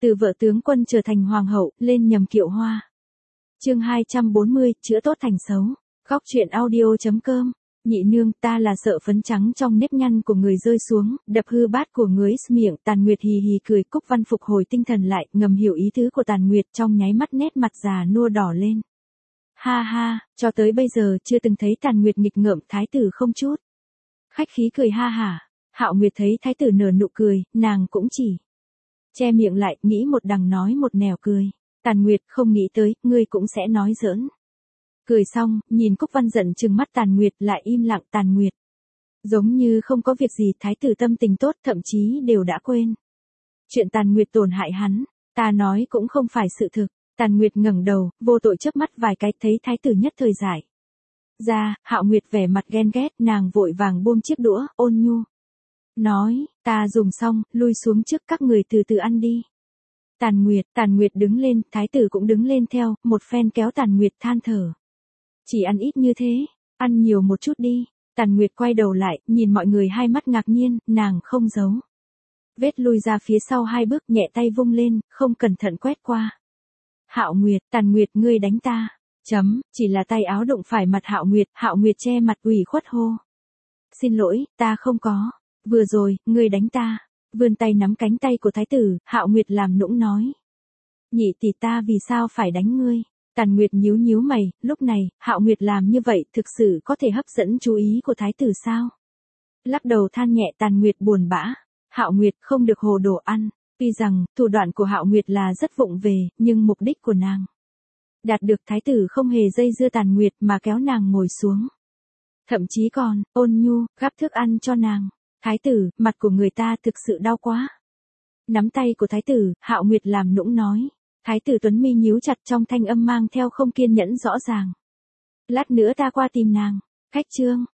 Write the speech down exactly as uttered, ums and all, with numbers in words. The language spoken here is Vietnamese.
Từ vợ tướng quân trở thành hoàng hậu, lên nhầm kiệu hoa. Chương hai trăm bốn mươi, chữa tốt thành xấu. Góc truyện audio chấm com. Nhị nương, ta là sợ phấn trắng trong nếp nhăn của người rơi xuống, đập hư bát của người miệng. Tàn Nguyệt hì hì cười. Cúc Văn phục hồi tinh thần lại, ngầm hiểu ý tứ của Tàn Nguyệt, trong nháy mắt nét mặt già nua đỏ lên. Ha ha, cho tới bây giờ chưa từng thấy Tàn Nguyệt nghịch ngợm thái tử không chút khách khí cười ha hả. Hạo Nguyệt thấy thái tử nở nụ cười, nàng cũng chỉ che miệng lại, nghĩ một đằng nói một nẻo cười. Tàn Nguyệt, không nghĩ tới, ngươi cũng sẽ nói giỡn. Cười xong, nhìn Cúc Văn giận trừng mắt Tàn Nguyệt, lại im lặng. Tàn Nguyệt giống như không có việc gì. Thái tử tâm tình tốt, thậm chí đều đã quên chuyện Tàn Nguyệt tổn hại hắn. Ta nói cũng không phải sự thực. Tàn Nguyệt ngẩng đầu, vô tội chớp mắt vài cái, thấy thái tử nhất thời giải ra. Hạo Nguyệt vẻ mặt ghen ghét, nàng vội vàng buông chiếc đũa, ôn nhu nói, ta dùng xong, lui xuống trước, các người từ từ ăn đi. Tàn Nguyệt, Tàn Nguyệt đứng lên, thái tử cũng đứng lên theo, một phen kéo Tàn Nguyệt than thở. Chỉ ăn ít như thế, ăn nhiều một chút đi. Tàn Nguyệt quay đầu lại, nhìn mọi người hai mắt ngạc nhiên, nàng không giấu vết lui ra phía sau hai bước, nhẹ tay vung lên, không cẩn thận quét qua. Hạo Nguyệt, Tàn Nguyệt, ngươi đánh ta. Chấm, chỉ là tay áo đụng phải mặt Hạo Nguyệt, Hạo Nguyệt che mặt ủy khuất hô. Xin lỗi, ta không có. Vừa rồi, ngươi đánh ta. Vươn tay nắm cánh tay của thái tử, Hạo Nguyệt làm nũng nói. Nhị tỷ, ta vì sao phải đánh ngươi? Tàn Nguyệt nhíu nhíu mày, lúc này, Hạo Nguyệt làm như vậy thực sự có thể hấp dẫn chú ý của thái tử sao? Lắc đầu than nhẹ. Tàn Nguyệt buồn bã. Hạo Nguyệt, không được hồ đồ ăn. Tuy rằng, thủ đoạn của Hạo Nguyệt là rất vụng về, nhưng mục đích của nàng đạt được. Thái tử không hề dây dưa Tàn Nguyệt mà kéo nàng ngồi xuống. Thậm chí còn, ôn nhu, gắp thức ăn cho nàng. Thái tử, mặt của người ta thực sự đau quá. Nắm tay của thái tử, Hạo Nguyệt làm nũng nói. Thái tử tuấn mi nhíu chặt, trong thanh âm mang theo không kiên nhẫn rõ ràng. Lát nữa ta qua tìm nàng. Khách trương,